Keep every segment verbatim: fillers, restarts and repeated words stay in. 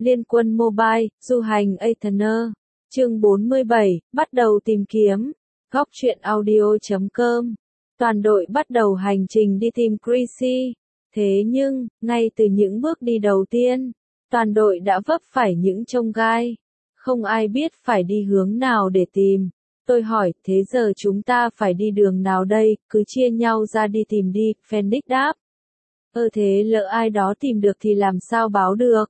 Liên quân Mobile, du hành Aetherner. Chương bốn mươi bảy, bắt đầu tìm kiếm. Góc truyện audio chấm com. Toàn đội bắt đầu hành trình đi tìm Chrissy. Thế nhưng, ngay từ những bước đi đầu tiên, toàn đội đã vấp phải những chông gai. Không ai biết phải đi hướng nào để tìm. Tôi hỏi, thế giờ chúng ta phải đi đường nào đây, cứ chia nhau ra đi tìm đi, Phoenix đáp. Ơ thế lỡ ai đó tìm được thì làm sao báo được?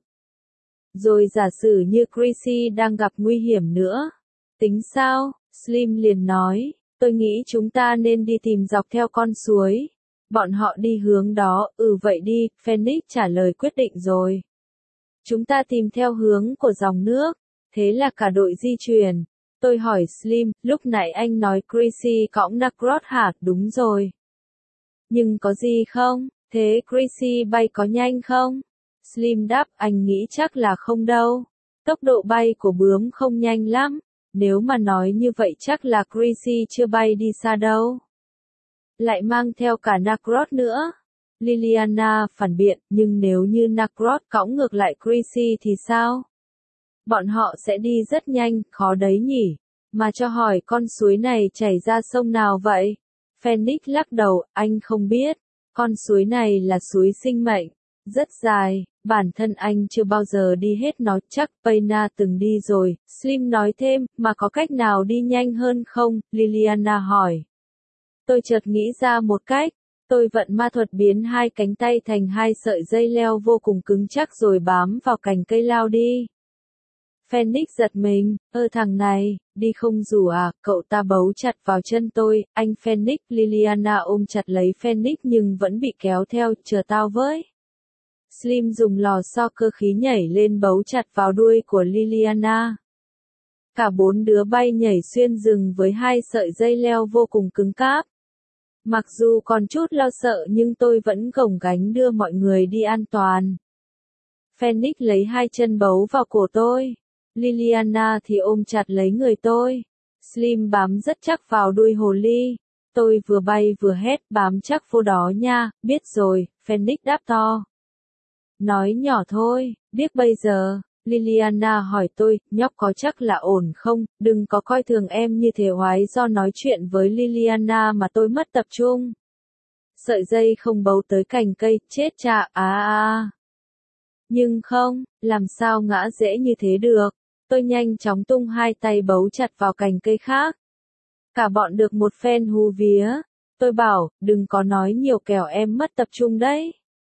Rồi giả sử như Chrissy đang gặp nguy hiểm nữa. Tính sao? Slim liền nói, tôi nghĩ chúng ta nên đi tìm dọc theo con suối. Bọn họ đi hướng đó, ừ vậy đi, Phoenix trả lời quyết định rồi. Chúng ta tìm theo hướng của dòng nước, thế là cả đội di chuyển. Tôi hỏi Slim, lúc nãy anh nói Chrissy cõng Nacrot hả? Đúng rồi. Nhưng có gì không? Thế Chrissy bay có nhanh không? Slim đáp, anh nghĩ chắc là không đâu. Tốc độ bay của bướm không nhanh lắm. Nếu mà nói như vậy chắc là Chrissy chưa bay đi xa đâu. Lại mang theo cả Nacrot nữa. Liliana phản biện, nhưng nếu như Nacrot cõng ngược lại Chrissy thì sao? Bọn họ sẽ đi rất nhanh, khó đấy nhỉ. Mà cho hỏi con suối này chảy ra sông nào vậy? Phoenix lắc đầu, anh không biết. Con suối này là suối sinh mệnh. Rất dài, bản thân anh chưa bao giờ đi hết nó, chắc Payna từng đi rồi. Slim nói thêm, mà có cách nào đi nhanh hơn không? Liliana hỏi. Tôi chợt nghĩ ra một cách. Tôi vận ma thuật biến hai cánh tay thành hai sợi dây leo vô cùng cứng chắc rồi bám vào cành cây lao đi. Phoenix giật mình, ơ thằng này, đi không rủ à, cậu ta bấu chặt vào chân tôi, anh Phoenix. Liliana ôm chặt lấy Phoenix nhưng vẫn bị kéo theo, chờ tao với. Slim dùng lò xo cơ khí nhảy lên bấu chặt vào đuôi của Liliana. Cả bốn đứa bay nhảy xuyên rừng với hai sợi dây leo vô cùng cứng cáp. Mặc dù còn chút lo sợ nhưng tôi vẫn gồng gánh đưa mọi người đi an toàn. Phoenix lấy hai chân bấu vào cổ tôi. Liliana thì ôm chặt lấy người tôi. Slim bám rất chắc vào đuôi hồ ly. Tôi vừa bay vừa hét, bám chắc vô đó nha, biết rồi, Phoenix đáp to. Nói nhỏ thôi, biết bây giờ. Liliana hỏi tôi, nhóc có chắc là ổn không, đừng có coi thường em như thế hoái. Do nói chuyện với Liliana mà tôi mất tập trung. Sợi dây không bấu tới cành cây, chết cha, à à. Nhưng không, làm sao ngã dễ như thế được. Tôi nhanh chóng tung hai tay bấu chặt vào cành cây khác. Cả bọn được một phen hú vía. Tôi bảo, đừng có nói nhiều kẻo em mất tập trung đấy.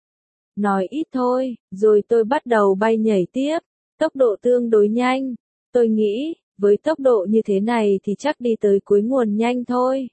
Nói ít thôi, rồi tôi bắt đầu bay nhảy tiếp. Tốc độ tương đối nhanh. Tôi nghĩ, với tốc độ như thế này thì chắc đi tới cuối nguồn nhanh thôi.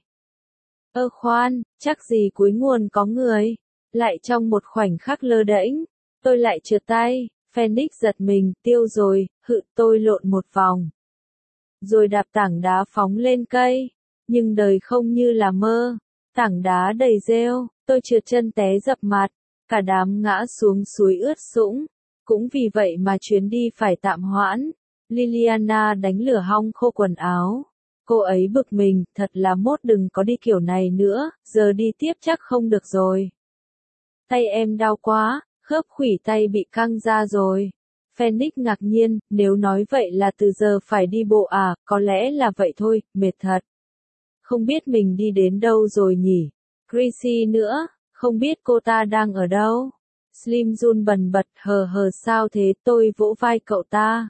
Ơ khoan, chắc gì cuối nguồn có người. Lại trong một khoảnh khắc lơ đễnh, tôi lại trượt tay. Phoenix giật mình, tiêu rồi, hự, tôi lộn một vòng. Rồi đạp tảng đá phóng lên cây. Nhưng đời không như là mơ. Tảng đá đầy rêu, tôi trượt chân té dập mặt. Cả đám ngã xuống suối ướt sũng. Cũng vì vậy mà chuyến đi phải tạm hoãn. Liliana đánh lửa hong khô quần áo. Cô ấy bực mình, thật là mốt đừng có đi kiểu này nữa, giờ đi tiếp chắc không được rồi. Tay em đau quá, khớp khuỷu tay bị căng ra rồi. Phoenix ngạc nhiên, nếu nói vậy là từ giờ phải đi bộ à, có lẽ là vậy thôi, mệt thật. Không biết mình đi đến đâu rồi nhỉ? Chrissy nữa, không biết cô ta đang ở đâu? Slim run bần bật, hờ hờ sao thế, tôi vỗ vai cậu ta.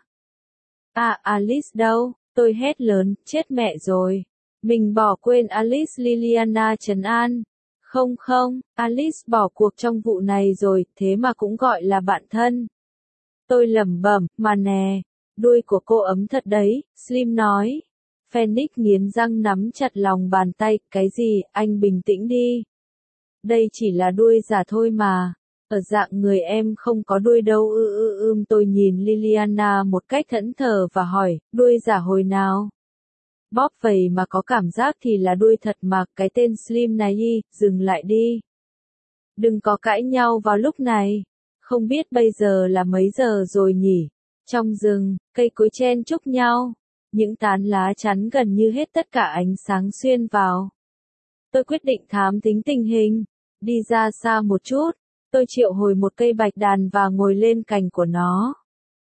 À, Alice đâu? Tôi hét lớn, chết mẹ rồi. Mình bỏ quên Alice. Liliana trấn an. Không không, Alice bỏ cuộc trong vụ này rồi, thế mà cũng gọi là bạn thân. Tôi lẩm bẩm, mà nè, đuôi của cô ấm thật đấy, Slim nói. Phoenix nghiến răng nắm chặt lòng bàn tay, cái gì, anh bình tĩnh đi. Đây chỉ là đuôi giả thôi mà. Ở dạng người em không có đuôi đâu ư ư ưm. Tôi nhìn Liliana một cách thẫn thờ và hỏi, đuôi giả hồi nào? Bóp vậy mà có cảm giác thì là đuôi thật mà, cái tên Slim này y, dừng lại đi. Đừng có cãi nhau vào lúc này. Không biết bây giờ là mấy giờ rồi nhỉ? Trong rừng, cây cối chen chúc nhau. Những tán lá chắn gần như hết tất cả ánh sáng xuyên vào. Tôi quyết định thám thính tình hình. Đi ra xa một chút. Tôi triệu hồi một cây bạch đàn và ngồi lên cành của nó.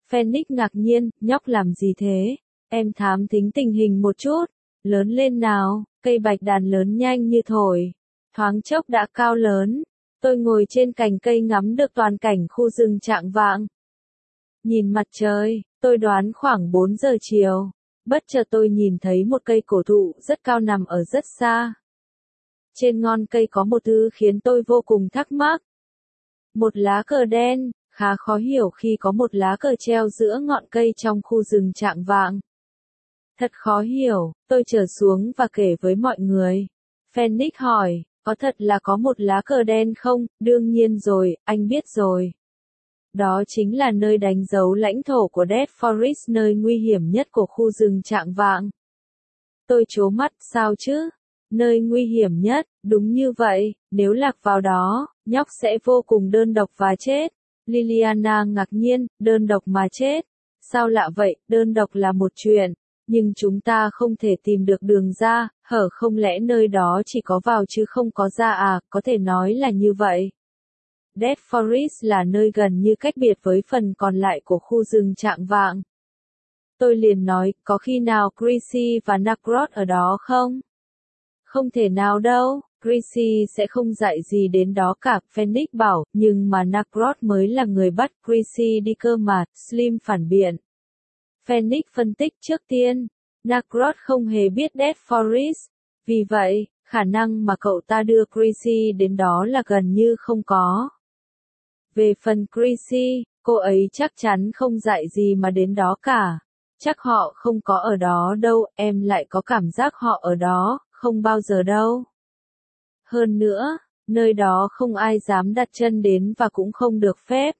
Phoenix ngạc nhiên, nhóc làm gì thế? Em thám thính tình hình một chút. Lớn lên nào, cây bạch đàn lớn nhanh như thổi. Thoáng chốc đã cao lớn. Tôi ngồi trên cành cây ngắm được toàn cảnh khu rừng trạng vạng. Nhìn mặt trời, tôi đoán khoảng bốn giờ chiều. Bất chợt tôi nhìn thấy một cây cổ thụ rất cao nằm ở rất xa. Trên ngọn cây có một thứ khiến tôi vô cùng thắc mắc. Một lá cờ đen, khá khó hiểu khi có một lá cờ treo giữa ngọn cây trong khu rừng trạng vạng. Thật khó hiểu, tôi trở xuống và kể với mọi người. Phoenix hỏi, có thật là có một lá cờ đen không? Đương nhiên rồi, anh biết rồi. Đó chính là nơi đánh dấu lãnh thổ của Dead Forest, nơi nguy hiểm nhất của khu rừng trạng vạng. Tôi trố mắt, sao chứ? Nơi nguy hiểm nhất, đúng như vậy, nếu lạc vào đó, nhóc sẽ vô cùng đơn độc và chết. Liliana ngạc nhiên, đơn độc mà chết. Sao lạ vậy, đơn độc là một chuyện. Nhưng chúng ta không thể tìm được đường ra, hở không lẽ nơi đó chỉ có vào chứ không có ra à, có thể nói là như vậy. Dead Forest là nơi gần như cách biệt với phần còn lại của khu rừng trạng vạng. Tôi liền nói, có khi nào Chrissy và Nacrot ở đó không? Không thể nào đâu, Chrissy sẽ không dạy gì đến đó cả, Phoenix bảo, nhưng mà Nacrot mới là người bắt Chrissy đi cơ mà, Slim phản biện. Phoenix phân tích trước tiên, Nacrot không hề biết Dead Forest, vì vậy, khả năng mà cậu ta đưa Chrissy đến đó là gần như không có. Về phần Chrissy, cô ấy chắc chắn không dạy gì mà đến đó cả. Chắc họ không có ở đó đâu, em lại có cảm giác họ ở đó, không bao giờ đâu. Hơn nữa, nơi đó không ai dám đặt chân đến và cũng không được phép.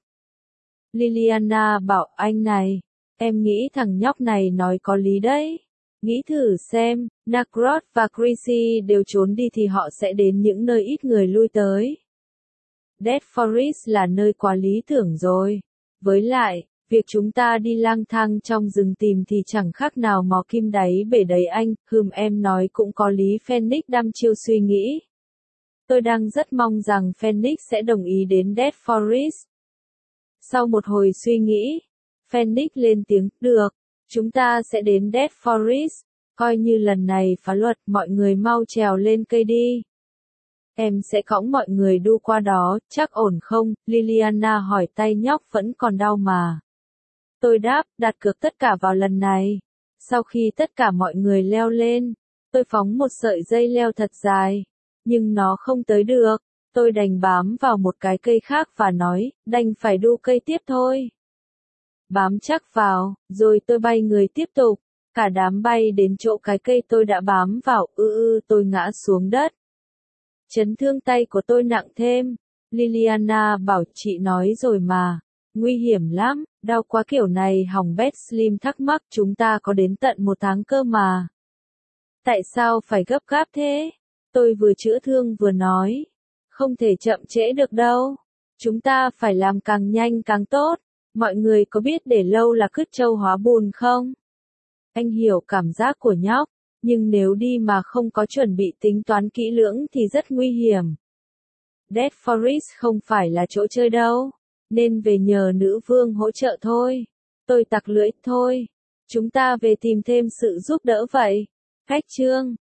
Liliana bảo anh này, em nghĩ thằng nhóc này nói có lý đấy. Nghĩ thử xem, Nacrot và Chrissy đều trốn đi thì họ sẽ đến những nơi ít người lui tới. Dead Forest là nơi quá lý tưởng rồi. Với lại, việc chúng ta đi lang thang trong rừng tìm thì chẳng khác nào mò kim đáy bể đấy anh, hừm em nói cũng có lý. Phoenix đăm chiêu suy nghĩ. Tôi đang rất mong rằng Phoenix sẽ đồng ý đến Dead Forest. Sau một hồi suy nghĩ, Phoenix lên tiếng, được, chúng ta sẽ đến Dead Forest, coi như lần này phá luật, mọi người mau trèo lên cây đi. Em sẽ cõng mọi người đu qua đó, chắc ổn không? Liliana hỏi, tay nhóc vẫn còn đau mà. Tôi đáp, đặt cược tất cả vào lần này. Sau khi tất cả mọi người leo lên, tôi phóng một sợi dây leo thật dài, nhưng nó không tới được. Tôi đành bám vào một cái cây khác và nói, đành phải đu cây tiếp thôi. Bám chắc vào, rồi tôi bay người tiếp tục. Cả đám bay đến chỗ cái cây tôi đã bám vào, ư ư tôi ngã xuống đất. Chấn thương tay của tôi nặng thêm. Liliana bảo, chị nói rồi mà. Nguy hiểm lắm, đau quá kiểu này hỏng bét. Slim thắc mắc, chúng ta có đến tận một tháng cơ mà. Tại sao phải gấp gáp thế? Tôi vừa chữa thương vừa nói. Không thể chậm trễ được đâu. Chúng ta phải làm càng nhanh càng tốt. Mọi người có biết để lâu là cứt trâu hóa bùn không? Anh hiểu cảm giác của nhóc. Nhưng nếu đi mà không có chuẩn bị tính toán kỹ lưỡng thì rất nguy hiểm. Dead Forest không phải là chỗ chơi đâu. Nên về nhờ nữ vương hỗ trợ thôi. Tôi tặc lưỡi, thôi. Chúng ta về tìm thêm sự giúp đỡ vậy. Cách chương